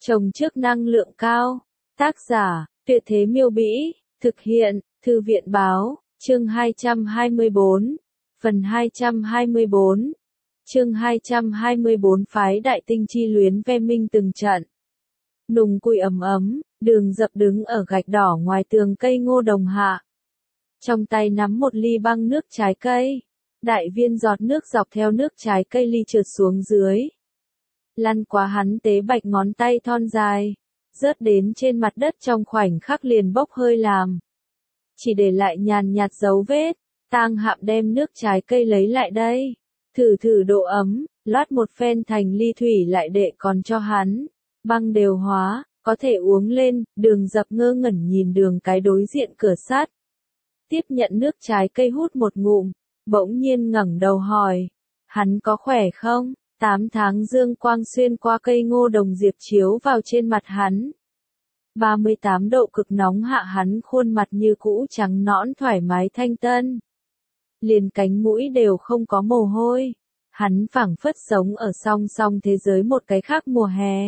Trồng trước năng lượng cao. Tác giả, Tuyệt Thế Miêu Bĩ. Thực hiện, Thư viện Báo. Chương 224. Phần 224. Chương 224 phái Đại Tinh chi luyến ve minh từng trận. Nùng cùi ấm ấm, Đường Dập đứng ở gạch đỏ ngoài tường cây ngô đồng hạ. Trong tay nắm một ly băng nước trái cây. Đại viên giọt nước dọc theo nước trái cây ly trượt xuống dưới. Lăn qua hắn tế bạch ngón tay thon dài. Rớt đến trên mặt đất trong khoảnh khắc liền bốc hơi làm. Chỉ để lại nhàn nhạt dấu vết. Tang Hạm đem nước trái cây lấy lại đây. Thử độ ấm, loát một phen thành ly thủy lại đệ còn cho hắn. Băng đều hóa, có thể uống lên. Đường Dập ngơ ngẩn nhìn đường cái đối diện cửa sắt. Tiếp nhận nước trái cây hút một ngụm, bỗng nhiên ngẩng đầu hỏi. Hắn có khỏe không? 8 tháng dương quang xuyên qua cây ngô đồng diệp chiếu vào trên mặt hắn. 38 độ cực nóng hạ hắn khuôn mặt như cũ trắng nõn thoải mái thanh tân. Liền cánh mũi đều không có mồ hôi. Hắn phảng phất sống ở song song thế giới một cái khác mùa hè.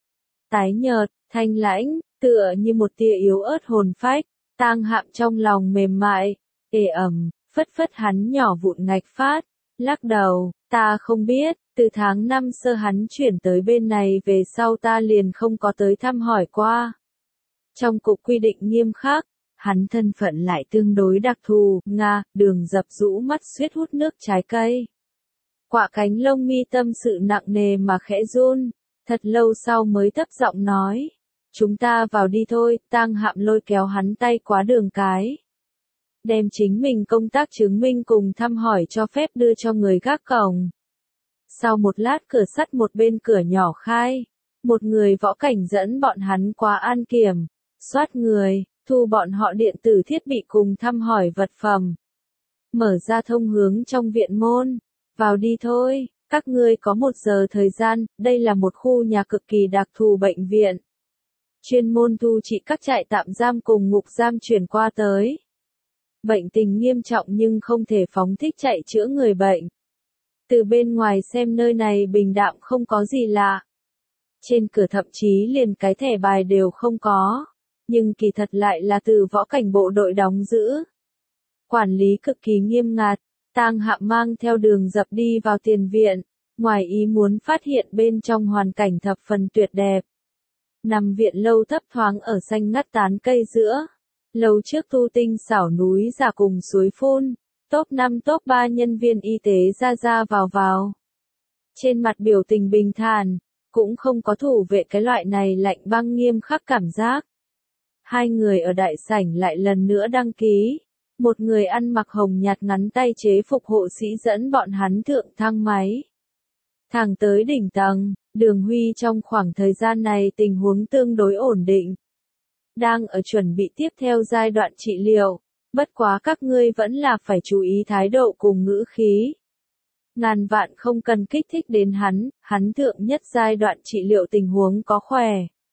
Tái nhợt, thanh lãnh, tựa như một tia yếu ớt hồn phách. Tang Hạm trong lòng mềm mại, ê ẩm, phất phất hắn nhỏ vụn ngạch phát, lắc đầu, ta không biết, từ tháng 5 sơ hắn chuyển tới bên này về sau ta liền không có tới thăm hỏi qua. Trong cục quy định nghiêm khắc, hắn thân phận lại tương đối đặc thù, Đường Dập rũ mắt suýt hút nước trái cây. Quạ cánh lông mi tâm sự nặng nề mà khẽ run, thật lâu sau mới thấp giọng nói. Chúng ta vào đi thôi. Tang Hạm lôi kéo hắn tay qua đường cái. Đem chính mình công tác chứng minh cùng thăm hỏi cho phép đưa cho người gác cổng. Sau một lát cửa sắt một bên cửa nhỏ khai. Một người võ cảnh dẫn bọn hắn qua an kiểm, soát người, thu bọn họ điện tử thiết bị cùng thăm hỏi vật phẩm. Mở ra thông hướng trong viện môn. Vào đi thôi, các ngươi có 1 giờ thời gian, đây là một khu nhà cực kỳ đặc thù bệnh viện. Chuyên môn thu trị các trại tạm giam cùng ngục giam chuyển qua tới. Bệnh tình nghiêm trọng nhưng không thể phóng thích chạy chữa người bệnh. Từ bên ngoài xem nơi này bình đạm không có gì lạ. Trên cửa thậm chí liền cái thẻ bài đều không có. Nhưng kỳ thật lại là từ võ cảnh bộ đội đóng giữ. Quản lý cực kỳ nghiêm ngặt. Tang Hạm mang theo Đường Dập đi vào tiền viện. Ngoài ý muốn phát hiện bên trong hoàn cảnh thập phần tuyệt đẹp. Nằm viện lâu thấp thoáng ở xanh ngắt tán cây giữa. Lâu trước tu tinh xảo núi giả cùng suối phun. Top 5 top 3 nhân viên y tế ra vào. Trên mặt biểu tình bình thản, cũng không có thủ vệ cái loại này lạnh băng nghiêm khắc cảm giác. Hai người ở đại sảnh lại lần nữa đăng ký. Một người ăn mặc hồng nhạt ngắn tay chế phục hộ sĩ dẫn bọn hắn thượng thang máy. Thẳng tới đỉnh tầng. Đường Huy trong khoảng thời gian này tình huống tương đối ổn định. Đang ở chuẩn bị tiếp theo giai đoạn trị liệu. Bất quá các ngươi vẫn là phải chú ý thái độ cùng ngữ khí. Ngàn vạn không cần kích thích đến hắn thượng nhất giai đoạn trị liệu tình huống có khỏe.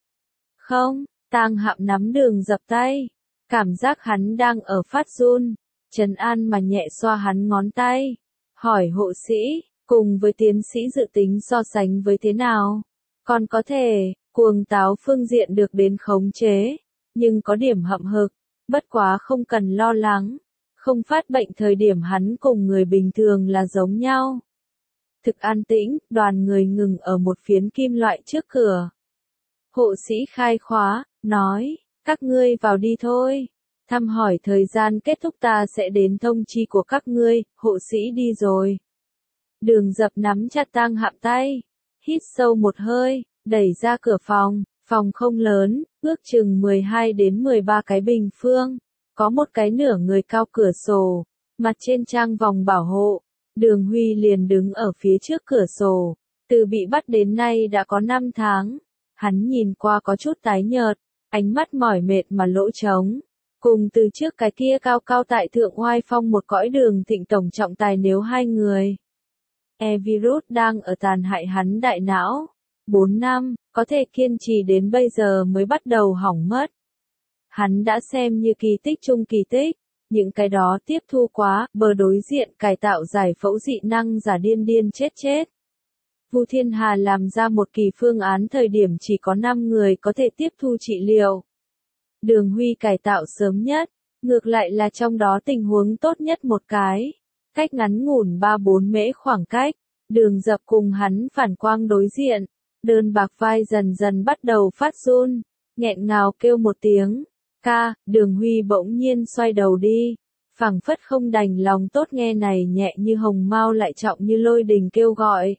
Không, Tang Hạm nắm Đường Dập tay. Cảm giác hắn đang ở phát run. Trấn an mà nhẹ xoa hắn ngón tay. Hỏi hộ sĩ. Cùng với tiến sĩ dự tính so sánh với thế nào? Còn có thể, cuồng táo phương diện được đến khống chế, nhưng có điểm hậm hực, bất quá không cần lo lắng. Không phát bệnh thời điểm hắn cùng người bình thường là giống nhau. Thực an tĩnh, đoàn người ngừng ở một phiến kim loại trước cửa. Hộ sĩ khai khóa, nói, các ngươi vào đi thôi. Thăm hỏi thời gian kết thúc ta sẽ đến thông chi của các ngươi, hộ sĩ đi rồi. Đường Dập nắm chặt Tang Hạm tay, hít sâu một hơi, đẩy ra cửa phòng. Phòng không lớn, ước chừng 12 đến 13 cái bình phương, có một cái nửa người cao cửa sổ, mặt trên trang vòng bảo hộ. Đường Huy liền đứng ở phía trước cửa sổ, từ bị bắt đến nay đã có 5 tháng. Hắn nhìn qua có chút tái nhợt, ánh mắt mỏi mệt mà lỗ trống. Cùng từ trước cái kia cao cao tại thượng oai phong một cõi Đường Thịnh tổng trọng tài nếu hai người. Virus đang ở tàn hại hắn đại não. 4 năm, có thể kiên trì đến bây giờ mới bắt đầu hỏng mất. Hắn đã xem như kỳ tích chung kỳ tích, những cái đó tiếp thu quá, bờ đối diện cải tạo giải phẫu dị năng giả điên chết. Vu Thiên Hà làm ra một kỳ phương án thời điểm chỉ có 5 người có thể tiếp thu trị liệu. Đường Huy cải tạo sớm nhất, ngược lại là trong đó tình huống tốt nhất một cái. Cách ngắn ngủn 3-4 mễ khoảng cách, Đường Dập cùng hắn phản quang đối diện, đơn bạc vai dần dần bắt đầu phát run, nghẹn ngào kêu một tiếng. Ca, Đường Huy bỗng nhiên xoay đầu đi, phảng phất không đành lòng tốt nghe này nhẹ như hồng mao lại trọng như lôi đình kêu gọi.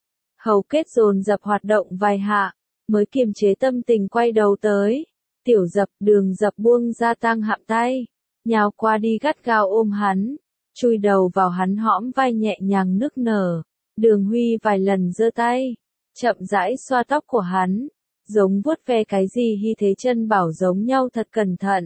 Hầu kết dồn dập hoạt động vài hạ, mới kiềm chế tâm tình quay đầu tới. Tiểu Dập, Đường Dập buông ra Tang Hạm tay, nhào qua đi gắt gao ôm hắn, chui đầu vào hắn hõm vai nhẹ nhàng nức nở. Đường Huy vài lần giơ tay, chậm rãi xoa tóc của hắn, giống vuốt ve cái gì hy thế chân bảo giống nhau thật cẩn thận.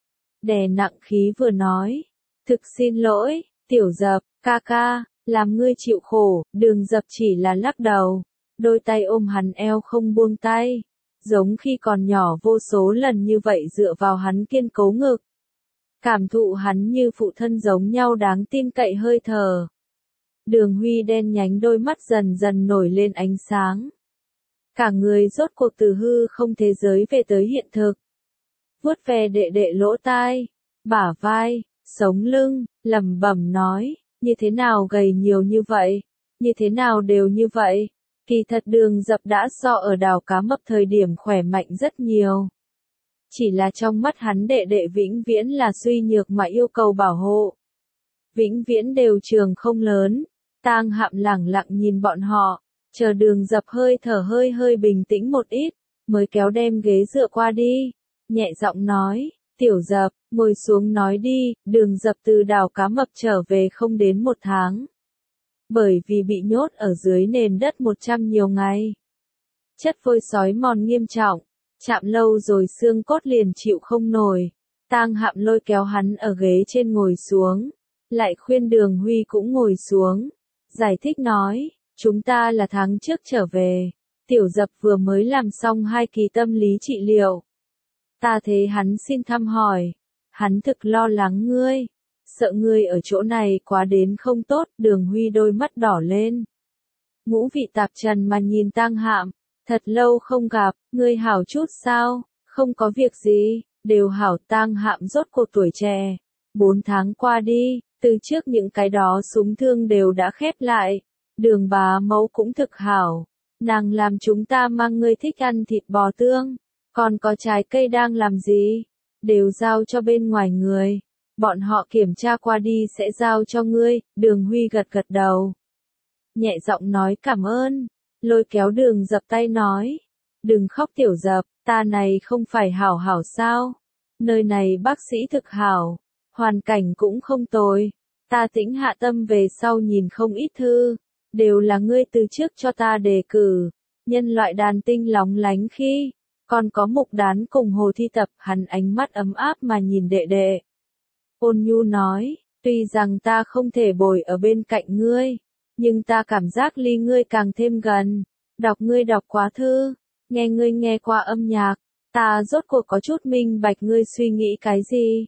Đè nặng khí vừa nói, thực xin lỗi, Tiểu Dập, ca ca, làm ngươi chịu khổ. Đường Dập chỉ là lắc đầu, đôi tay ôm hắn eo không buông tay, giống khi còn nhỏ vô số lần như vậy dựa vào hắn kiên cố ngực. Cảm thụ hắn như phụ thân giống nhau đáng tin cậy hơi thở. Đường Huy đen nhánh đôi mắt dần dần nổi lên ánh sáng. Cả người rốt cuộc từ hư không thế giới về tới hiện thực. Vuốt ve đệ đệ lỗ tai, bả vai, sống lưng, lẩm bẩm nói, như thế nào gầy nhiều như vậy, như thế nào đều như vậy. Kỳ thật Đường Dập đã so ở đào cá mập thời điểm khỏe mạnh rất nhiều. Chỉ là trong mắt hắn đệ đệ vĩnh viễn là suy nhược mà yêu cầu bảo hộ. Vĩnh viễn đều trường không lớn. Tang Hạm lẳng lặng nhìn bọn họ, chờ Đường Dập hơi thở hơi bình tĩnh một ít, mới kéo đem ghế dựa qua đi, nhẹ giọng nói, Tiểu Dập, ngồi xuống nói đi. Đường Dập từ đào cá mập trở về không đến 1 tháng. Bởi vì bị nhốt ở dưới nền đất 100 nhiều ngày. Chất vôi sói mòn nghiêm trọng, chạm lâu rồi xương cốt liền chịu không nổi. Tang Hạm lôi kéo hắn ở ghế trên ngồi xuống, lại khuyên Đường Huy cũng ngồi xuống, giải thích nói, chúng ta là tháng trước trở về, Tiểu Dập vừa mới làm xong 2 kỳ tâm lý trị liệu. Ta thấy hắn xin thăm hỏi, hắn thực lo lắng ngươi, sợ ngươi ở chỗ này quá đến không tốt. Đường Huy đôi mắt đỏ lên, ngũ vị tạp trần mà nhìn Tang Hạm, thật lâu không gặp, ngươi hảo chút sao? Không có việc gì, đều hảo. Tang Hạm rốt cuộc tuổi trẻ, 4 tháng qua đi, từ trước những cái đó súng thương đều đã khép lại. Đường bá mẫu cũng thực hảo, nàng làm chúng ta mang ngươi thích ăn thịt bò tương, còn có trái cây đang làm gì, đều giao cho bên ngoài người, bọn họ kiểm tra qua đi sẽ giao cho ngươi. Đường Huy gật gật đầu, nhẹ giọng nói cảm ơn, lôi kéo Đường Dập tay nói, đừng khóc Tiểu Dập, ta này không phải hảo hảo sao, nơi này bác sĩ thực hảo, hoàn cảnh cũng không tồi, ta tĩnh hạ tâm về sau nhìn không ít thư, đều là ngươi từ trước cho ta đề cử, nhân loại đàn tinh lóng lánh khi, còn có mục đán cùng hồ thi tập. Hắn ánh mắt ấm áp mà nhìn đệ đệ. Ôn nhu nói, tuy rằng ta không thể bồi ở bên cạnh ngươi, nhưng ta cảm giác ly ngươi càng thêm gần, đọc ngươi đọc quá thư, nghe ngươi nghe qua âm nhạc, ta rốt cuộc có chút minh bạch ngươi suy nghĩ cái gì.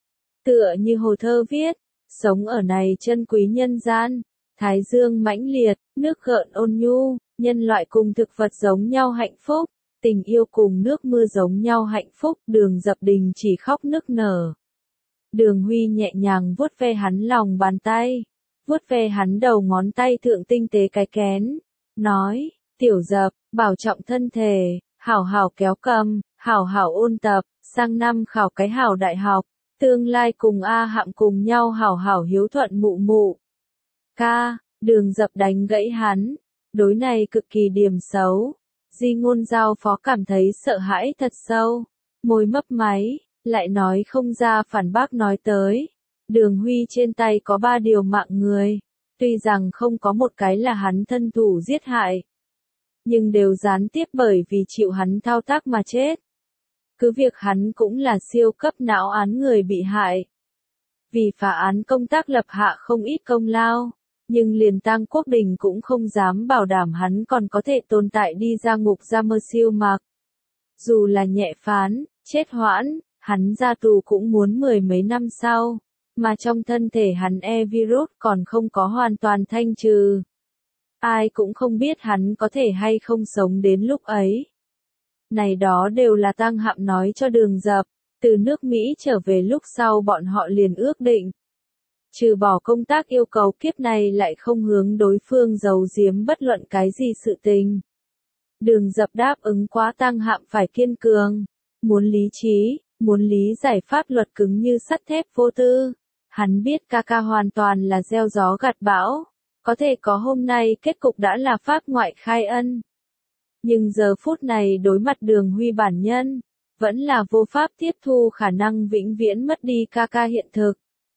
Tựa như hồ thơ viết, sống ở này chân quý nhân gian, thái dương mãnh liệt, nước gợn ôn nhu, nhân loại cùng thực vật giống nhau hạnh phúc, tình yêu cùng nước mưa giống nhau hạnh phúc. Đường Dập đình chỉ khóc nức nở. Đường Huy nhẹ nhàng vuốt ve hắn lòng bàn tay, vuốt ve hắn đầu ngón tay thượng tinh tế cái kén, nói, Tiểu Dập, bảo trọng thân thể, hảo hảo kéo cầm, hảo hảo ôn tập, sang năm khảo cái hảo đại học, tương lai cùng A Hạm cùng nhau hảo hảo hiếu thuận mụ mụ. Ca, Đường Dập đánh gãy hắn, đối này cực kỳ điểm xấu. Di Ngôn giao phó cảm thấy sợ hãi thật sâu, môi mấp máy, lại nói không ra phản bác nói tới. Đường Huy trên tay có 3 điều mạng người, tuy rằng không có một cái là hắn thân thủ giết hại, nhưng đều gián tiếp bởi vì chịu hắn thao tác mà chết. Cứ việc hắn cũng là siêu cấp não án người bị hại, vì phá án công tác lập hạ không ít công lao, nhưng liền Tang Quốc Đình cũng không dám bảo đảm hắn còn có thể tồn tại đi ra ngục ra mơ siêu mạc. Dù là nhẹ phán, chết hoãn, hắn ra tù cũng muốn 10 mấy năm sau, mà trong thân thể hắn virus còn không có hoàn toàn thanh trừ. ai cũng không biết hắn có thể hay không sống đến lúc ấy. Này đó đều là Tang Hạm nói cho Đường Dập, từ nước Mỹ trở về lúc sau bọn họ liền ước định. Trừ bỏ công tác yêu cầu kiếp này lại không hướng đối phương giấu giếm bất luận cái gì sự tình. Đường Dập đáp ứng quá Tang Hạm phải kiên cường, muốn lý trí, muốn lý giải pháp luật cứng như sắt thép vô tư. Hắn biết ca ca hoàn toàn là gieo gió gặt bão, có thể có hôm nay kết cục đã là pháp ngoại khai ân. Nhưng giờ phút này đối mặt Đường Huy bản nhân, vẫn là vô pháp tiếp thu khả năng vĩnh viễn mất đi ca ca hiện thực.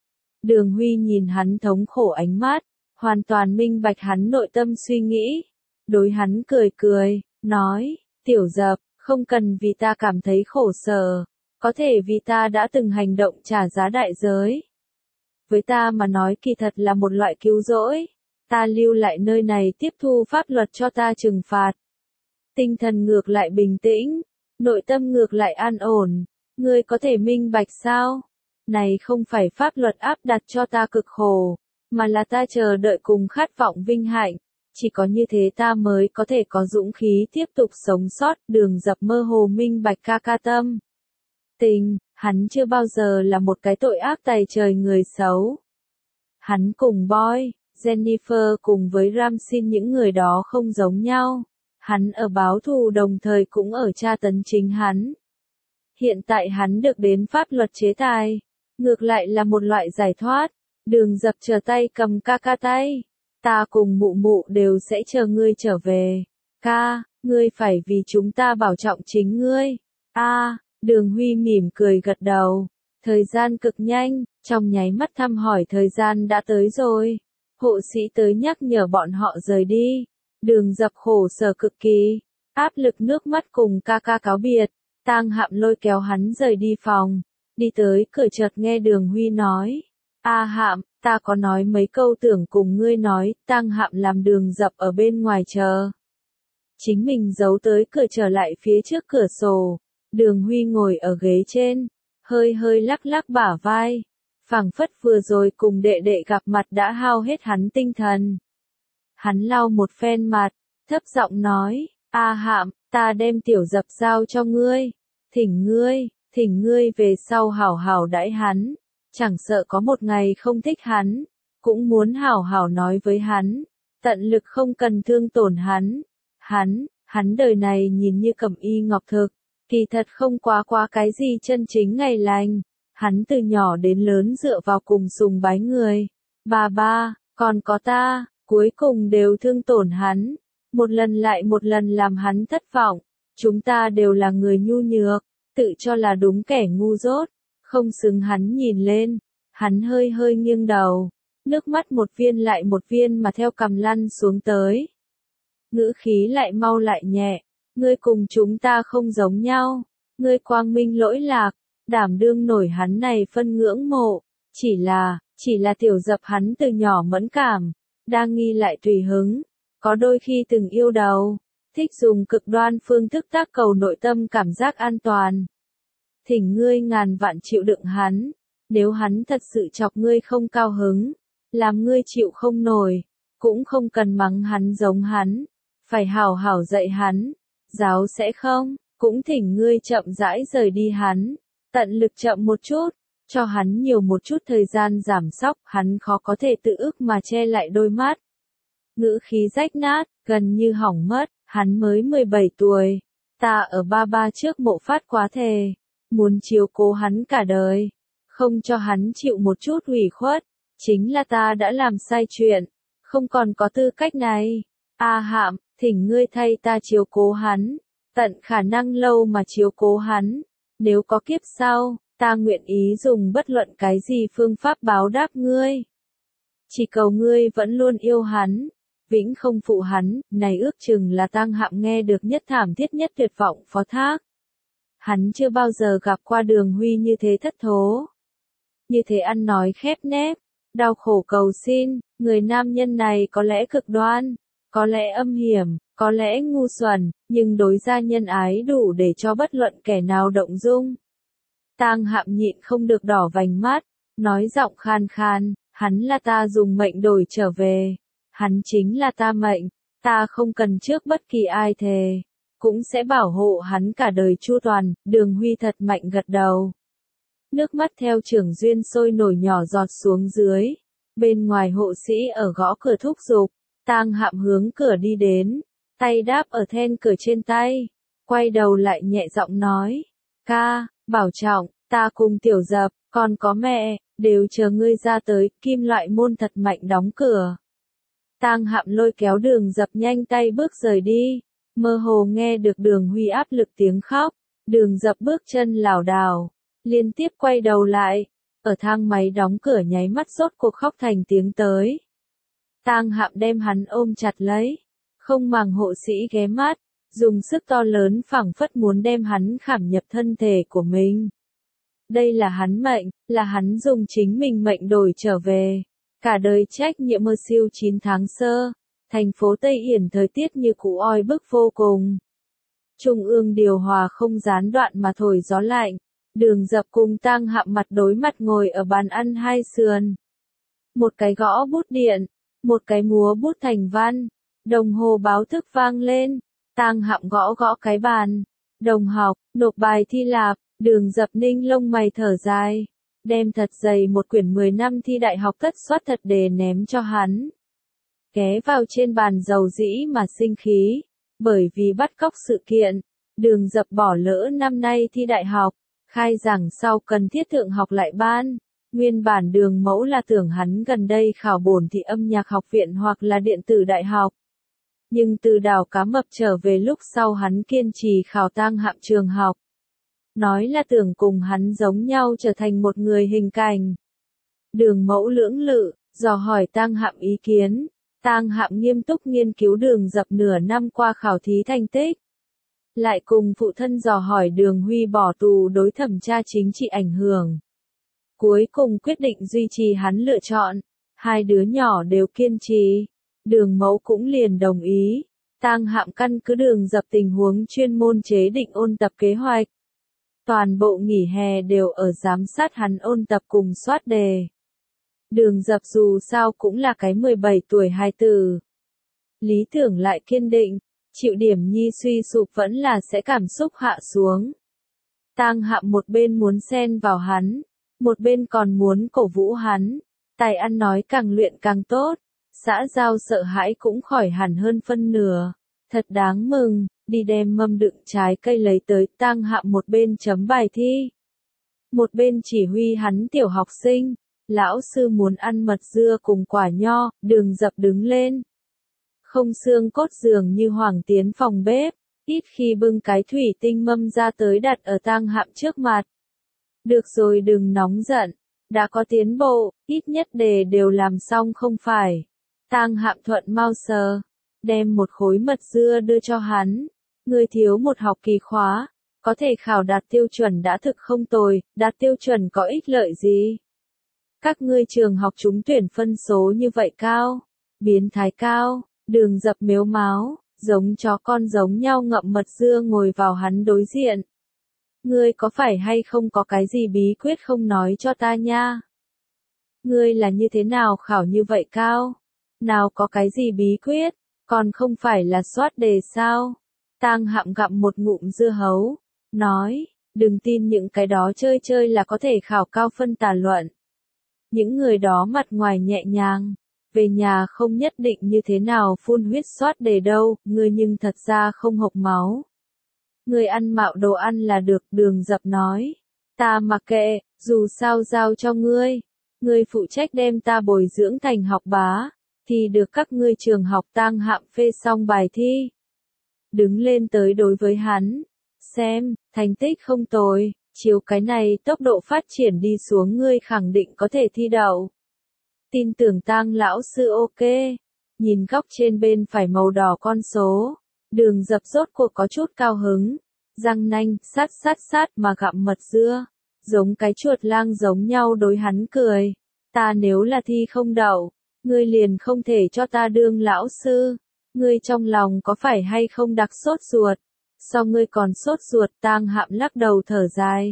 Đường Huy nhìn hắn thống khổ ánh mắt, hoàn toàn minh bạch hắn nội tâm suy nghĩ. Đối hắn cười cười, nói, Tiểu Dập, không cần vì ta cảm thấy khổ sở, có thể vì ta đã từng hành động trả giá đại giới. Với ta mà nói kỳ thật là một loại cứu rỗi, ta lưu lại nơi này tiếp thu pháp luật cho ta trừng phạt. Tinh thần ngược lại bình tĩnh, nội tâm ngược lại an ổn, ngươi có thể minh bạch sao? Này không phải pháp luật áp đặt cho ta cực khổ, mà là ta chờ đợi cùng khát vọng vinh hạnh, chỉ có như thế ta mới có thể có dũng khí tiếp tục sống sót. Đường Dập mơ hồ minh bạch ca ca tâm tình, hắn chưa bao giờ là một cái tội ác tày trời người xấu. Hắn cùng Boy, Jennifer cùng với Ramsin những người đó không giống nhau. Hắn ở báo thù đồng thời cũng ở tra tấn chính hắn. Hiện tại hắn được đến pháp luật chế tài, ngược lại là một loại giải thoát. Đường Dập chờ tay cầm ca ca tay. Ta cùng mụ mụ đều sẽ chờ ngươi trở về. Ca, ngươi phải vì chúng ta bảo trọng chính ngươi. Đường Huy mỉm cười gật đầu. Thời gian cực nhanh, trong nháy mắt thăm hỏi thời gian đã tới rồi. Hộ sĩ tới nhắc nhở bọn họ rời đi. Đường Dập khổ sở cực kỳ, áp lực nước mắt cùng ca ca cáo biệt. Tang Hạm lôi kéo hắn rời đi phòng, đi tới cửa chợt nghe Đường Huy nói, Hạm, ta có nói mấy câu tưởng cùng ngươi nói. Tang Hạm làm Đường Dập ở bên ngoài chờ. Chính mình giấu tới cửa trở lại phía trước cửa sổ. Đường Huy ngồi ở ghế trên, hơi hơi lắc lắc bả vai, phảng phất vừa rồi cùng đệ đệ gặp mặt đã hao hết hắn tinh thần. Hắn lau một phen mặt, thấp giọng nói, Hạm, ta đem Tiểu Dập giao cho ngươi. Thỉnh ngươi về sau hảo hảo đãi hắn. Chẳng sợ có một ngày không thích hắn, cũng muốn hảo hảo nói với hắn. Tận lực không cần thương tổn hắn. Hắn đời này nhìn như cẩm y ngọc thực, kỳ thật không quá cái gì chân chính ngày lành. Hắn từ nhỏ đến lớn dựa vào cùng sùng bái người. Ba, còn có ta. Cuối cùng đều thương tổn hắn, một lần lại một lần làm hắn thất vọng. Chúng ta đều là người nhu nhược, tự cho là đúng kẻ ngu dốt, không xứng hắn nhìn lên. Hắn hơi hơi nghiêng đầu, nước mắt một viên lại một viên mà theo cằm lăn xuống tới. Ngữ khí lại mau lại nhẹ, ngươi cùng chúng ta không giống nhau, ngươi quang minh lỗi lạc, đảm đương nổi hắn này phân ngưỡng mộ, chỉ là Tiểu Dập hắn từ nhỏ mẫn cảm. Đa nghi lại tùy hứng, có đôi khi từng yêu đầu, thích dùng cực đoan phương thức tác cầu nội tâm cảm giác an toàn. Thỉnh ngươi ngàn vạn chịu đựng hắn, nếu hắn thật sự chọc ngươi không cao hứng, làm ngươi chịu không nổi, cũng không cần mắng hắn giống hắn, phải hảo hảo dạy hắn, giáo sẽ không, cũng thỉnh ngươi chậm rãi rời đi hắn, tận lực chậm một chút. Cho hắn nhiều một chút thời gian giảm sóc, hắn khó có thể tự ức mà che lại đôi mắt. Ngữ khí rách nát, gần như hỏng mất, hắn mới 17 tuổi. Ta ở ba trước mộ phát quá thề, muốn chiếu cố hắn cả đời, không cho hắn chịu một chút ủy khuất, chính là ta đã làm sai chuyện, không còn có tư cách này. Hạm, thỉnh ngươi thay ta chiếu cố hắn, tận khả năng lâu mà chiếu cố hắn, nếu có kiếp sau. Ta nguyện ý dùng bất luận cái gì phương pháp báo đáp ngươi. Chỉ cầu ngươi vẫn luôn yêu hắn, vĩnh không phụ hắn. Này ước chừng là Tang Hạm nghe được nhất thảm thiết nhất tuyệt vọng phó thác. Hắn chưa bao giờ gặp qua Đường Huy như thế thất thố, như thế ăn nói khép nép, đau khổ cầu xin. Người nam nhân này có lẽ cực đoan, có lẽ âm hiểm, có lẽ ngu xuẩn, nhưng đối gia nhân ái đủ để cho bất luận kẻ nào động dung. Tang Hạm nhịn không được đỏ vành mắt, nói giọng khan khan, hắn là ta dùng mệnh đổi trở về, hắn chính là ta mệnh, Ta không cần trước bất kỳ ai thề, cũng sẽ bảo hộ hắn cả đời chu toàn. Đường Huy thật mạnh gật đầu. Nước mắt theo Trưởng Duyên sôi nổi nhỏ giọt xuống dưới. Bên ngoài hộ sĩ ở gõ cửa thúc giục. Tang Hạm hướng cửa đi đến, tay đáp ở then cửa trên tay, quay đầu lại nhẹ giọng nói, ca, bảo trọng, ta cùng Tiểu Dập, còn có mẹ, đều chờ ngươi ra tới. Kim loại môn thật mạnh đóng cửa. Tang Hạm lôi kéo Đường Dập nhanh tay bước rời đi, mơ hồ nghe được Đường Huy áp lực tiếng khóc. Đường Dập bước chân lảo đảo, liên tiếp quay đầu lại, ở thang máy đóng cửa nháy mắt rốt cuộc khóc thành tiếng tới. Tang Hạm đem hắn ôm chặt lấy, không màng hộ sĩ ghé mắt, dùng sức to lớn phảng phất muốn đem hắn khảm nhập thân thể của mình. Đây là hắn mệnh, là hắn dùng chính mình mệnh đổi trở về. Cả đời trách nhiệm mơ siêu 9 tháng sơ, thành phố Tây Yển thời tiết như cũ oi bức vô cùng. Trung ương điều hòa không gián đoạn mà thổi gió lạnh. Đường Dập cùng Tang Hạm mặt đối mặt ngồi ở bàn ăn hai sườn. Một cái gõ bút điện, một cái múa bút thành văn. Đồng hồ báo thức vang lên, Tang Hạm gõ gõ cái bàn. Đồng học, nộp bài thi lạp. Đường Dập ninh lông mày thở dài, đem thật dày một quyển 10 năm thi đại học tất soát thật đề ném cho hắn. Ghé vào trên bàn dầu dĩ mà sinh khí, bởi vì bắt cóc sự kiện, Đường Dập bỏ lỡ năm nay thi đại học, khai giảng sau cần thiết thượng học lại ban. Nguyên bản Đường Mẫu là tưởng hắn gần đây khảo bổn thị âm nhạc học viện hoặc là điện tử đại học. Nhưng từ đảo cá mập trở về lúc sau hắn kiên trì khảo Tang Hạm trường học. Nói là tưởng cùng hắn giống nhau trở thành một người hình cảnh. Đường Mẫu lưỡng lự, dò hỏi Tang Hạm ý kiến. Tang Hạm nghiêm túc nghiên cứu Đường Dập nửa năm qua khảo thí thành tích. Lại cùng phụ thân dò hỏi Đường Huy bỏ tù đối thẩm tra chính trị ảnh hưởng. Cuối cùng quyết định duy trì hắn lựa chọn. Hai đứa nhỏ đều kiên trì. Đường Mẫu cũng liền đồng ý. Tang Hạm căn cứ Đường Dập tình huống chuyên môn chế định ôn tập kế hoạch. Toàn bộ nghỉ hè đều ở giám sát hắn ôn tập cùng soát đề. Đường Dập dù sao cũng là cái 17 tuổi hài tử. Lý tưởng lại kiên định, chịu điểm nhi suy sụp vẫn là sẽ cảm xúc hạ xuống. Tang Hạm một bên muốn xen vào hắn, một bên còn muốn cổ vũ hắn. Tài ăn nói càng luyện càng tốt, xã giao sợ hãi cũng khỏi hẳn hơn phân nửa. Thật đáng mừng, đi đem mâm đựng trái cây lấy tới. Tang Hạm một bên chấm bài thi, một bên chỉ huy hắn tiểu học sinh. Lão sư muốn ăn mật dưa cùng quả nho. Đường Dập đứng lên, không xương cốt dường như Hoàng tiến phòng bếp, ít khi bưng cái thủy tinh mâm ra tới đặt ở Tang Hạm trước mặt. Được rồi, đừng nóng giận, đã có tiến bộ, ít nhất đề đều làm xong không phải. Tang Hạm thuận mau sờ, đem một khối mật dưa đưa cho hắn. Ngươi thiếu một học kỳ khóa, có thể khảo đạt tiêu chuẩn đã thực không tồi. Đạt tiêu chuẩn có ích lợi gì? Các ngươi trường học trúng tuyển phân số như vậy cao, biến thái cao. Đường Dập mếu máo, giống chó con giống nhau ngậm mật dưa ngồi vào hắn đối diện. Ngươi có phải hay không có cái gì bí quyết không nói cho ta nha? Ngươi là như thế nào khảo như vậy cao? Nào có cái gì bí quyết, còn không phải là soát đề sao? Tang Hạm gặm một ngụm dưa hấu, nói, đừng tin những cái đó chơi chơi là có thể khảo cao phân tả luận. Những người đó mặt ngoài nhẹ nhàng, về nhà không nhất định như thế nào phun huyết soát đề đâu. Ngươi nhưng thật ra không hộc máu. Ngươi ăn mạo đồ ăn là được. Đường Dập nói, ta mặc kệ, dù sao giao cho ngươi. Ngươi phụ trách đem ta bồi dưỡng thành học bá, thì được các ngươi trường học. Tang Hạm phê xong bài thi, đứng lên tới đối với hắn, xem, thành tích không tồi, chiếu cái này tốc độ phát triển đi xuống ngươi khẳng định có thể thi đậu. Tin tưởng Tang lão sư ok. Nhìn góc trên bên phải màu đỏ con số, Đường Dập rốt cuộc có chút cao hứng, răng nanh sát mà gặm mật dưa, giống cái chuột lang giống nhau đối hắn cười. Ta nếu là thi không đậu, ngươi liền không thể cho ta đương lão sư. Ngươi trong lòng có phải hay không đặc sốt ruột? So ngươi còn sốt ruột. Tang Hạm lắc đầu thở dài.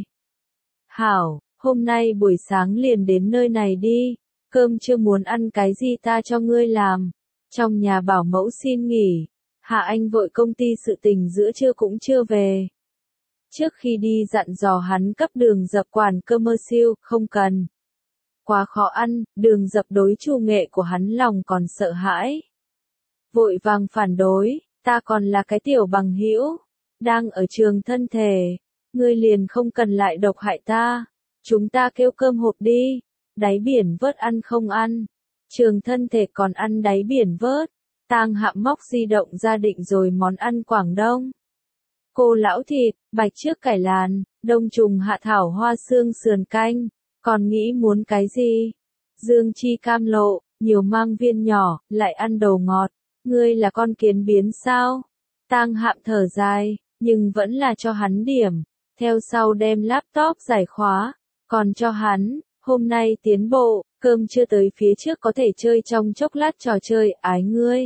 Hảo, hôm nay buổi sáng liền đến nơi này đi. Cơm chưa muốn ăn cái gì ta cho ngươi làm. Trong nhà bảo mẫu xin nghỉ, Hạ Anh vội công ty sự tình giữa trưa cũng chưa về. Trước khi đi dặn dò hắn cấp Đường Dập quản commercial, không cần. Quá khó ăn, Đường Dập đối Chu Nghệ của hắn lòng còn sợ hãi. Vội vàng phản đối, ta còn là cái tiểu bằng hữu, đang ở trường thân thể, ngươi liền không cần lại độc hại ta, chúng ta kêu cơm hộp đi, đáy biển vớt ăn không ăn, trường thân thể còn ăn đáy biển vớt. Tang Hạm móc di động ra định rồi món ăn Quảng Đông. Cô lão thịt, bạch trước cải làn, đông trùng hạ thảo hoa xương sườn canh, còn nghĩ muốn cái gì? Dương chi cam lộ, nhiều mang viên nhỏ, lại ăn đồ ngọt, ngươi là con kiến biến sao? Tang Hạm thở dài, nhưng vẫn là cho hắn điểm, theo sau đem laptop giải khóa, còn cho hắn, hôm nay tiến bộ, cơm chưa tới phía trước có thể chơi trong chốc lát trò chơi ái ngươi.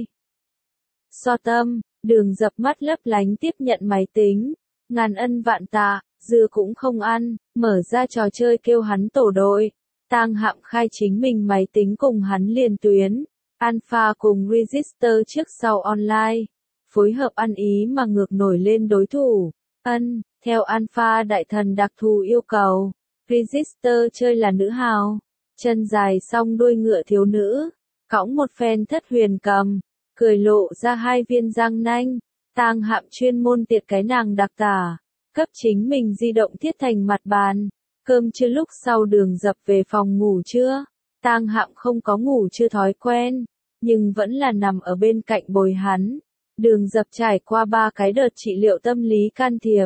So tâm, Đường Dập mắt lấp lánh tiếp nhận máy tính, ngàn ân vạn tạ, dưa cũng không ăn, mở ra trò chơi kêu hắn tổ đội. Tang Hạm khai chính mình máy tính cùng hắn liền tuyến, Alpha cùng Register trước sau online, phối hợp ăn ý mà ngược nổi lên đối thủ. Theo Alpha đại thần đặc thù yêu cầu, Register chơi là nữ hào, chân dài song đuôi ngựa thiếu nữ, cõng một phen thất huyền cầm, cười lộ ra hai viên răng nanh. Tang Hạm chuyên môn tiệt cái nàng đặc tả, cấp chính mình di động thiết thành mặt bàn. Cơm trưa lúc sau Đường Dập về phòng ngủ trưa, Tang Hạm không có ngủ chưa thói quen, nhưng vẫn là nằm ở bên cạnh bồi hắn. Đường Dập trải qua 3 cái đợt trị liệu tâm lý can thiệp.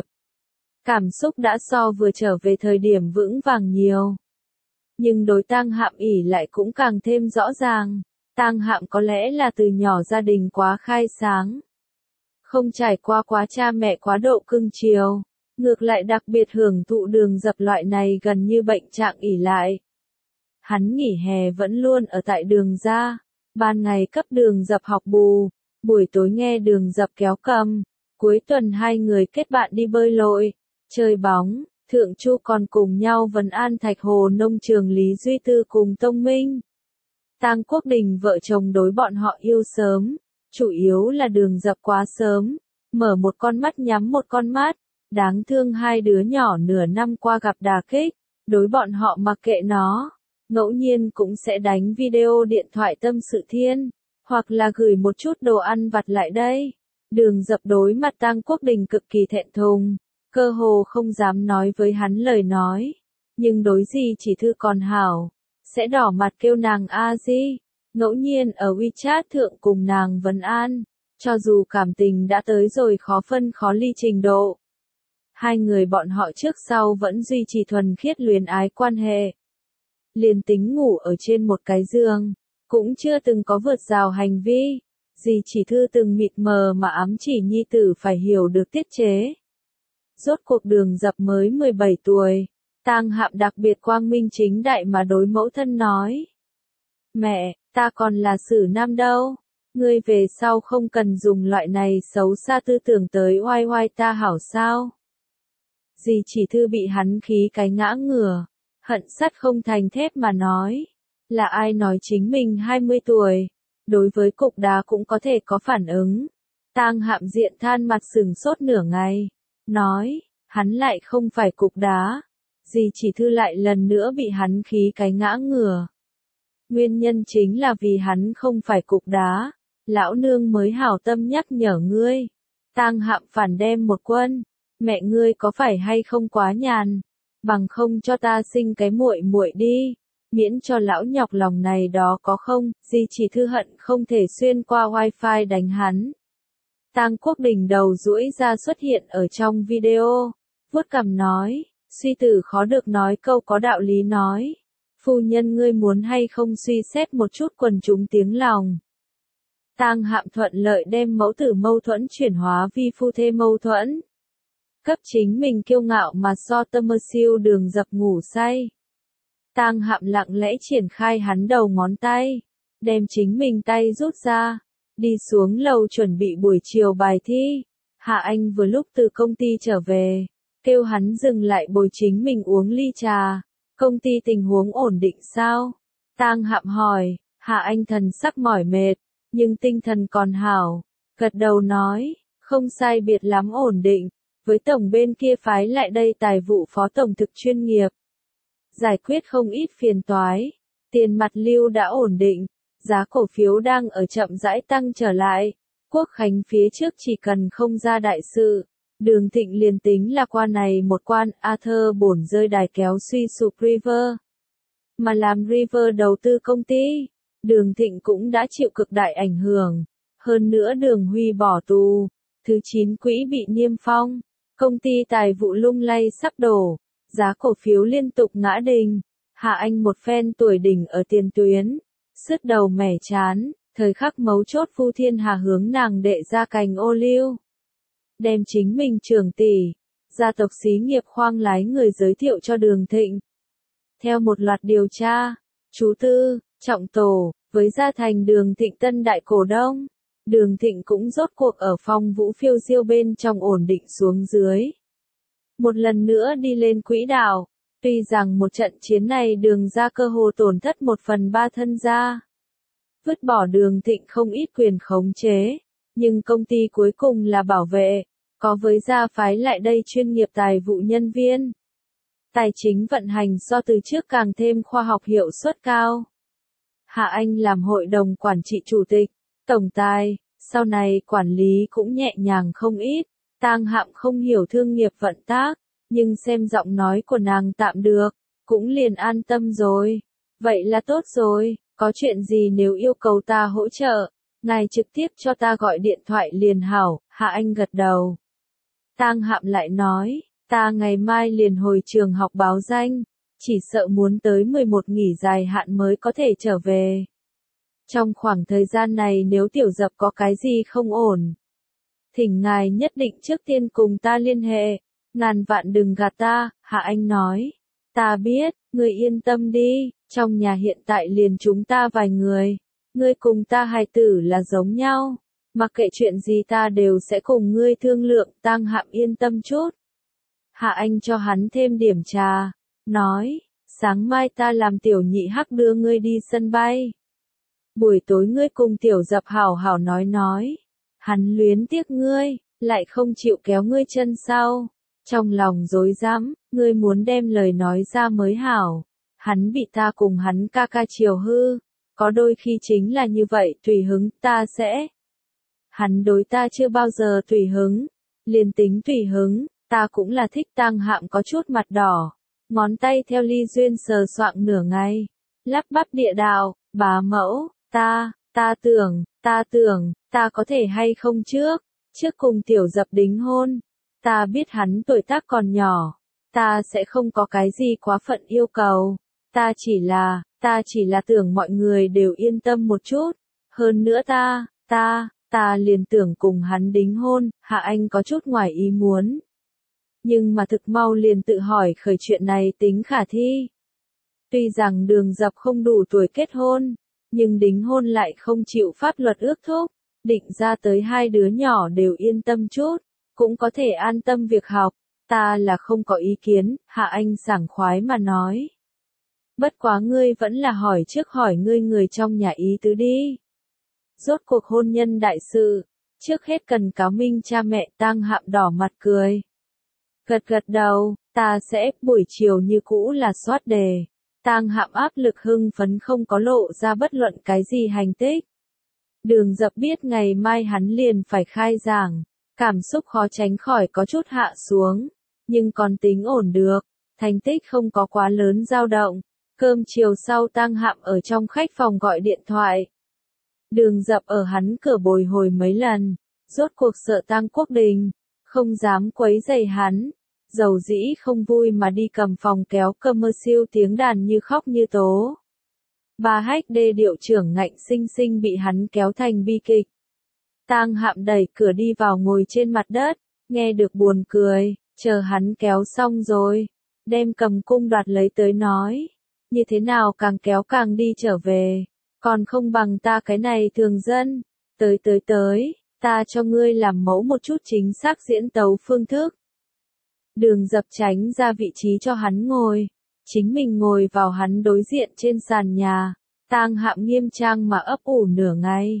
Cảm xúc đã so vừa trở về thời điểm vững vàng nhiều. Nhưng đối Tang Hạm ỷ lại cũng càng thêm rõ ràng. Tang Hạm có lẽ là từ nhỏ gia đình quá khai sáng. Không trải qua quá cha mẹ quá độ cưng chiều. Ngược lại đặc biệt hưởng thụ Đường Dập loại này gần như bệnh trạng ỷ lại. Hắn nghỉ hè vẫn luôn ở tại Đường gia. Ban ngày cấp Đường Dập học bù. Buổi tối nghe Đường Dập kéo cầm. Cuối tuần hai người kết bạn đi bơi lội, chơi bóng. Thượng Chu còn cùng nhau vấn an Thạch Hồ nông trường Lý Duy Tư cùng Tông Minh. Tang Quốc Đình vợ chồng đối bọn họ yêu sớm, chủ yếu là Đường Dập quá sớm, mở một con mắt nhắm một con mắt, đáng thương hai đứa nhỏ nửa năm qua gặp đả kích, đối bọn họ mặc kệ nó, ngẫu nhiên cũng sẽ đánh video điện thoại tâm sự thiên, hoặc là gửi một chút đồ ăn vặt lại đây. Đường Dập đối mặt Tang Quốc Đình cực kỳ thẹn thùng, cơ hồ không dám nói với hắn lời nói, nhưng đối gì chỉ thư còn hảo. Sẽ đỏ mặt kêu nàng a di, ngẫu nhiên ở WeChat thượng cùng nàng vấn an, cho dù cảm tình đã tới rồi khó phân khó ly trình độ. Hai người bọn họ trước sau vẫn duy trì thuần khiết luyến ái quan hệ. Liền tính ngủ ở trên một cái giường, cũng chưa từng có vượt rào hành vi, dì chỉ thư từng mịt mờ mà ám chỉ nhi tử phải hiểu được tiết chế. Rốt cuộc Đường Dập mới 17 tuổi. Tang Hạm đặc biệt quang minh chính đại mà đối mẫu thân nói. Mẹ, ta còn là Sử Nam đâu. Ngươi về sau không cần dùng loại này xấu xa tư tưởng tới oai oai ta hảo sao. Dì chỉ thư bị hắn khí cái ngã ngửa, hận sắt không thành thép mà nói. Là ai nói chính mình 20 tuổi, đối với cục đá cũng có thể có phản ứng. Tang Hạm diện than mặt sừng sốt nửa ngày, nói, hắn lại không phải cục đá. Dì chỉ thư lại lần nữa bị hắn khí cái ngã ngửa. Nguyên nhân chính là vì hắn không phải cục đá, lão nương mới hảo tâm nhắc nhở ngươi. Tang Hạm phản đem một quân, mẹ ngươi có phải hay không quá nhàn, bằng không cho ta sinh cái muội muội đi, miễn cho lão nhọc lòng này đó có không. Dì chỉ thư hận không thể xuyên qua wifi đánh hắn. Tang Quốc Đình đầu duỗi ra xuất hiện ở trong video, vuốt cằm nói. Suy tử khó được nói câu có đạo lý nói. Phu nhân ngươi muốn hay không suy xét một chút quần chúng tiếng lòng. Tang Hạm thuận lợi đem mẫu tử mâu thuẫn chuyển hóa vi phu thê mâu thuẫn. Cấp chính mình kiêu ngạo mà so tâm mơ siêu Đường Dập ngủ say. Tang Hạm lặng lẽ triển khai hắn đầu ngón tay. Đem chính mình tay rút ra. Đi xuống lầu chuẩn bị buổi chiều bài thi. Hạ Anh vừa lúc từ công ty trở về. Kêu hắn dừng lại bồi chính mình uống ly trà. Công ty tình huống ổn định sao? Tang Hạm hỏi. Hạ Anh thần sắc mỏi mệt. nhưng tinh thần còn hảo, gật đầu nói, không sai biệt lắm ổn định, với tổng bên kia phái lại đây tài vụ phó tổng thực chuyên nghiệp. Giải quyết không ít phiền toái, tiền mặt lưu đã ổn định, giá cổ phiếu đang ở chậm rãi tăng trở lại, Quốc Khánh phía trước chỉ cần không ra đại sự. Đường Thịnh liền tính là qua này một quan Arthur bổn rơi đài kéo suy sụp River. Mà làm River đầu tư công ty, Đường Thịnh cũng đã chịu cực đại ảnh hưởng. Hơn nữa Đường Huy bỏ tù, thứ 9 quỹ bị niêm phong, công ty tài vụ lung lay sắp đổ, giá cổ phiếu liên tục ngã đình. Hạ Anh một phen tuổi đỉnh ở tiền tuyến, sứt đầu mẻ chán, thời khắc mấu chốt Phu Thiên Hà hướng nàng đệ ra cành ô liu. Đem chính mình trưởng tỷ, gia tộc xí nghiệp khoang lái người giới thiệu cho Đường Thịnh. Theo một loạt điều tra, chú Tư, Trọng Tổ, với gia thành Đường Thịnh tân đại cổ đông, Đường Thịnh cũng rốt cuộc ở Phong Vũ phiêu diêu bên trong ổn định xuống dưới. Một lần nữa đi lên quỹ đạo, tuy rằng một trận chiến này Đường ra cơ hồ tổn thất 1/3 thân gia. Vứt bỏ Đường Thịnh không ít quyền khống chế. Nhưng công ty cuối cùng là bảo vệ, có với gia phái lại đây chuyên nghiệp tài vụ nhân viên. Tài chính vận hành so từ trước càng thêm khoa học hiệu suất cao. Hạ Anh làm hội đồng quản trị chủ tịch, tổng tài, sau này quản lý cũng nhẹ nhàng không ít. Tang Hạm không hiểu thương nghiệp vận tác, nhưng xem giọng nói của nàng tạm được, cũng liền an tâm rồi. Vậy là tốt rồi, có chuyện gì nếu yêu cầu ta hỗ trợ, ngài trực tiếp cho ta gọi điện thoại liền hảo. Hạ Anh gật đầu. Tang Hạm lại nói, ta ngày mai liền hồi trường học báo danh, chỉ sợ muốn tới 11 nghỉ dài hạn mới có thể trở về. Trong khoảng thời gian này nếu Tiểu Dập có cái gì không ổn, thỉnh ngài nhất định trước tiên cùng ta liên hệ, ngàn vạn đừng gạt ta. Hạ Anh nói, ta biết, ngươi yên tâm đi, trong nhà hiện tại liền chúng ta vài người. Ngươi cùng ta hài tử là giống nhau, mặc kệ chuyện gì ta đều sẽ cùng ngươi thương lượng. Tang Hạm yên tâm chút. Hạ Anh cho hắn thêm điểm trà, nói, sáng mai ta làm Tiểu Nhị Hắc đưa ngươi đi sân bay. Buổi tối ngươi cùng Tiểu Dập hảo hảo nói. Hắn luyến tiếc ngươi, lại không chịu kéo ngươi chân sau. Trong lòng rối rắm, ngươi muốn đem lời nói ra mới hảo. Hắn bị ta cùng hắn ca ca chiều hư. Có đôi khi chính là như vậy, tùy hứng, ta sẽ. Hắn đối ta chưa bao giờ tùy hứng, liền tính tùy hứng, ta cũng là thích. Tang Hạm có chút mặt đỏ, ngón tay theo ly duyên sờ soạng nửa ngày, lắp bắp địa đạo, bá mẫu, ta tưởng, ta có thể hay không trước cùng Tiểu Dập đính hôn, ta biết hắn tuổi tác còn nhỏ, ta sẽ không có cái gì quá phận yêu cầu, ta chỉ là tưởng mọi người đều yên tâm một chút, hơn nữa ta liền tưởng cùng hắn đính hôn. Hạ Anh có chút ngoài ý muốn, nhưng mà thực mau liền tự hỏi khởi chuyện này tính khả thi. Tuy rằng Đường Dập không đủ tuổi kết hôn, nhưng đính hôn lại không chịu pháp luật ước thúc, định ra tới hai đứa nhỏ đều yên tâm chút, cũng có thể an tâm việc học, ta là không có ý kiến. Hạ Anh sảng khoái mà nói. Bất quá ngươi vẫn là hỏi trước hỏi ngươi người trong nhà ý tứ đi. Rốt cuộc hôn nhân đại sự, trước hết cần cáo minh cha mẹ. Tang Hạm đỏ mặt cười. Gật đầu, ta sẽ. Buổi chiều như cũ là soát đề. Tang Hạm áp lực hưng phấn không có lộ ra bất luận cái gì hành tích. Đường Dập biết ngày mai hắn liền phải khai giảng, cảm xúc khó tránh khỏi có chút hạ xuống, nhưng còn tính ổn được, thành tích không có quá lớn dao động. Cơm chiều sau Tang Hạm ở trong khách phòng gọi điện thoại. Đường Dập ở hắn cửa bồi hồi mấy lần, rốt cuộc sợ Tang Quốc Đình, không dám quấy rầy hắn. Dầu dĩ không vui mà đi cầm phòng kéo commercial tiếng đàn như khóc như tố. 3HD điệu trưởng ngạnh sinh sinh bị hắn kéo thành bi kịch. Tang Hạm đẩy cửa đi vào ngồi trên mặt đất, nghe được buồn cười, chờ hắn kéo xong rồi, đem cầm cung đoạt lấy tới nói, như thế nào càng kéo càng đi trở về, còn không bằng ta cái này thường dân, tới, ta cho ngươi làm mẫu một chút chính xác diễn tấu phương thức. Đường Dập tránh ra vị trí cho hắn ngồi, chính mình ngồi vào hắn đối diện trên sàn nhà. Tang Hạm nghiêm trang mà ấp ủ nửa ngày,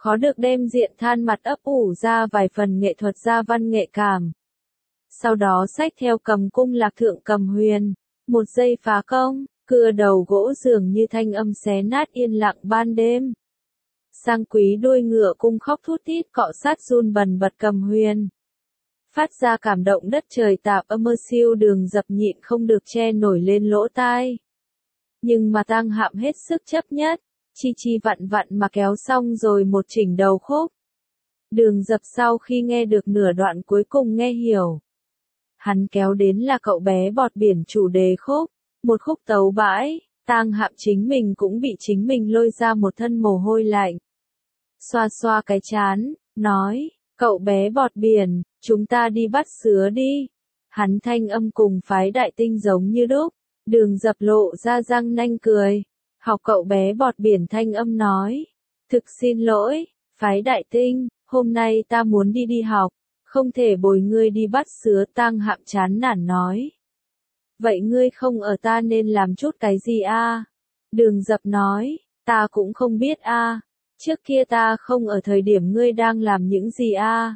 khó được đem diện than mặt ấp ủ ra vài phần nghệ thuật gia văn nghệ cảm. Sau đó xách theo cầm cung lạc thượng cầm huyền, một giây phá công, cưa đầu gỗ dường như thanh âm xé nát yên lặng ban đêm. Sang quý đuôi ngựa cung khóc thút thít cọ sát run bần bật cầm huyền. Phát ra cảm động đất trời tạp âm mơ siêu Đường Dập nhịn không được che nổi lên lỗ tai. Nhưng mà Tang Hạm hết sức chấp nhất, chi chi vặn vặn mà kéo xong rồi một chỉnh đầu khúc. Đường Dập sau khi nghe được nửa đoạn cuối cùng nghe hiểu. Hắn kéo đến là cậu bé bọt biển chủ đề khúc, một khúc tấu bãi, Tang Hạm chính mình cũng bị chính mình lôi ra một thân mồ hôi lạnh. Xoa xoa cái trán, nói, cậu bé bọt biển, chúng ta đi bắt sứa đi. Hắn thanh âm cùng phái đại tinh giống như đúc, Đường Dập lộ ra răng nanh cười. Học cậu bé bọt biển thanh âm nói, thực xin lỗi, phái đại tinh, hôm nay ta muốn đi học, không thể bồi ngươi đi bắt sứa. Tang Hạm chán nản nói. Vậy ngươi không ở ta nên làm chút cái gì a? Đường Dập nói, ta cũng không biết a. Trước kia ta không ở thời điểm ngươi đang làm những gì a?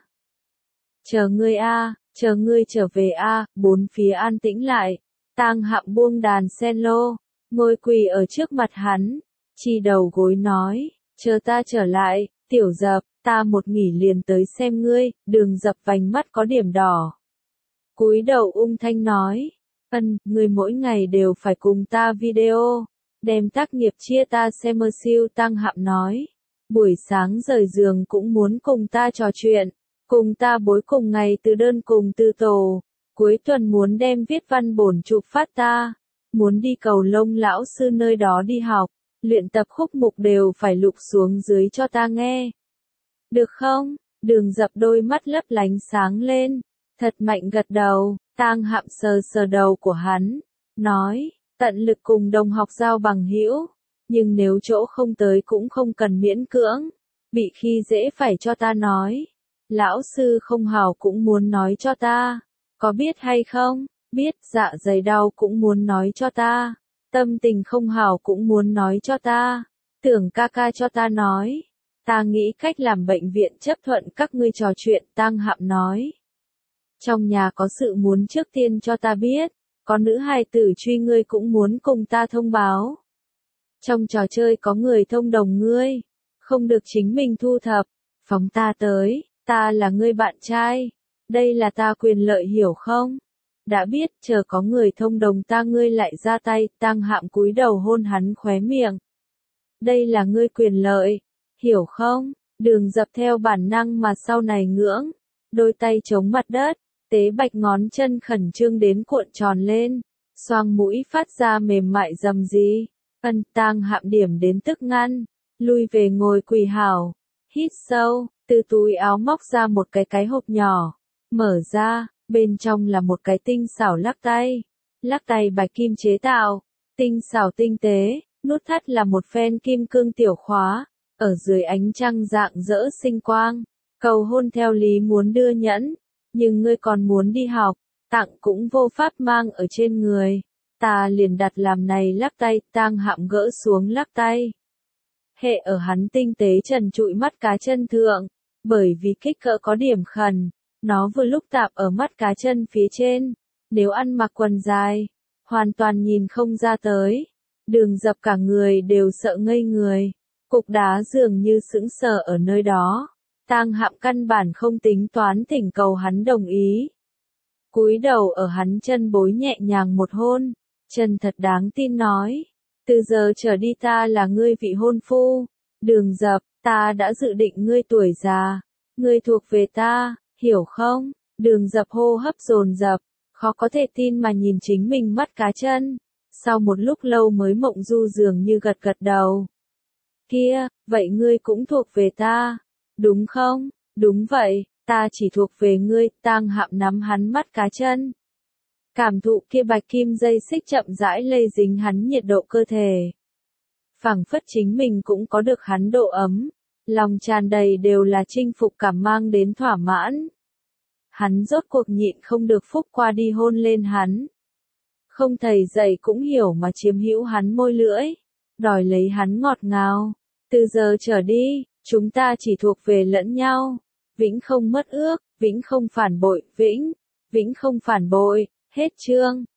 Chờ ngươi a, chờ ngươi trở về a. Bốn phía an tĩnh lại. Tang Hạm buông đàn cello, ngồi quỳ ở trước mặt hắn, chi đầu gối nói, chờ ta trở lại, Tiểu Dập, ta một nghỉ liền tới xem ngươi. Đường Dập vành mắt có điểm đỏ. Cúi đầu ung thanh nói, ngươi mỗi ngày đều phải cùng ta video, đem tác nghiệp chia ta xem mơ siêu. Tang Hạm nói, buổi sáng rời giường cũng muốn cùng ta trò chuyện, cùng ta bối cùng ngày từ đơn cùng từ tổ, cuối tuần muốn đem viết văn bổn chụp phát ta, muốn đi Cầu Lông lão sư nơi đó đi học, luyện tập khúc mục đều phải lục xuống dưới cho ta nghe. Được không? Đường Dập đôi mắt lấp lánh sáng lên, thật mạnh gật đầu. Tang Hạm sờ sờ đầu của hắn, nói, tận lực cùng đồng học giao bằng hữu, nhưng nếu chỗ không tới cũng không cần miễn cưỡng, bị khi dễ phải cho ta nói. Lão sư không hảo cũng muốn nói cho ta, có biết hay không? Biết. Dạ dày đau cũng muốn nói cho ta, tâm tình không hảo cũng muốn nói cho ta, tưởng ca ca cho ta nói. Ta nghĩ cách làm bệnh viện chấp thuận các ngươi trò chuyện. Tang Hạm nói, trong nhà có sự muốn trước tiên cho ta biết, có nữ hài tử truy ngươi cũng muốn cùng ta thông báo. Trong trò chơi có người thông đồng ngươi, không được chính mình thu thập, phóng ta tới, ta là ngươi bạn trai, đây là ta quyền lợi hiểu không? Đã biết, chờ có người thông đồng ta ngươi lại ra tay. Tang Hạm cúi đầu hôn hắn khóe miệng. Đây là ngươi quyền lợi, hiểu không? Đường Dập theo bản năng mà sau này ngưỡng, đôi tay chống mặt đất, tế bạch ngón chân khẩn trương đến cuộn tròn lên, xoang mũi phát ra mềm mại rầm rì. Tang Hạm điểm đến tức ngăn, lui về ngồi quỳ hảo, hít sâu, từ túi áo móc ra một cái hộp nhỏ, mở ra, bên trong là một cái tinh xảo lắc tay bạch kim chế tạo, tinh xảo tinh tế, nút thắt là một phen kim cương tiểu khóa, ở dưới ánh trăng rạng rỡ sinh quang, cầu hôn theo lý muốn đưa nhẫn, nhưng ngươi còn muốn đi học, tặng cũng vô pháp mang ở trên người. Ta liền đặt làm này lắc tay. Tang Hạm gỡ xuống lắc tay, hệ ở hắn tinh tế trần trụi mắt cá chân thượng, bởi vì kích cỡ có điểm khẩn, nó vừa lúc tạp ở mắt cá chân phía trên, nếu ăn mặc quần dài, hoàn toàn nhìn không ra tới. Đường Dập cả người đều sợ ngây người, cục đá dường như sững sờ ở nơi đó. Tang Hạm căn bản không tính toán thỉnh cầu hắn đồng ý. Cúi đầu ở hắn chân bối nhẹ nhàng một hôn, chân thật đáng tin nói, từ giờ trở đi ta là ngươi vị hôn phu. Đường Dập, ta đã dự định ngươi tuổi già, ngươi thuộc về ta, hiểu không? Đường Dập hô hấp dồn dập, khó có thể tin mà nhìn chính mình mắt cá chân, sau một lúc lâu mới mộng du dường như gật gật đầu. Kia, vậy ngươi cũng thuộc về ta, đúng không? Đúng vậy, ta chỉ thuộc về ngươi. Tang Hạm nắm hắn mắt cá chân, cảm thụ kia bạch kim dây xích chậm rãi lây dính hắn nhiệt độ cơ thể. Phảng phất chính mình cũng có được hắn độ ấm, lòng tràn đầy đều là chinh phục cảm mang đến thỏa mãn. Hắn rốt cuộc nhịn không được phúc qua đi hôn lên hắn. Không thầy dạy cũng hiểu mà chiếm hữu hắn môi lưỡi, đòi lấy hắn ngọt ngào. Từ giờ trở đi, Chúng ta chỉ thuộc về lẫn nhau. Vĩnh không mất ước, vĩnh không phản bội, vĩnh không phản bội. Hết chương.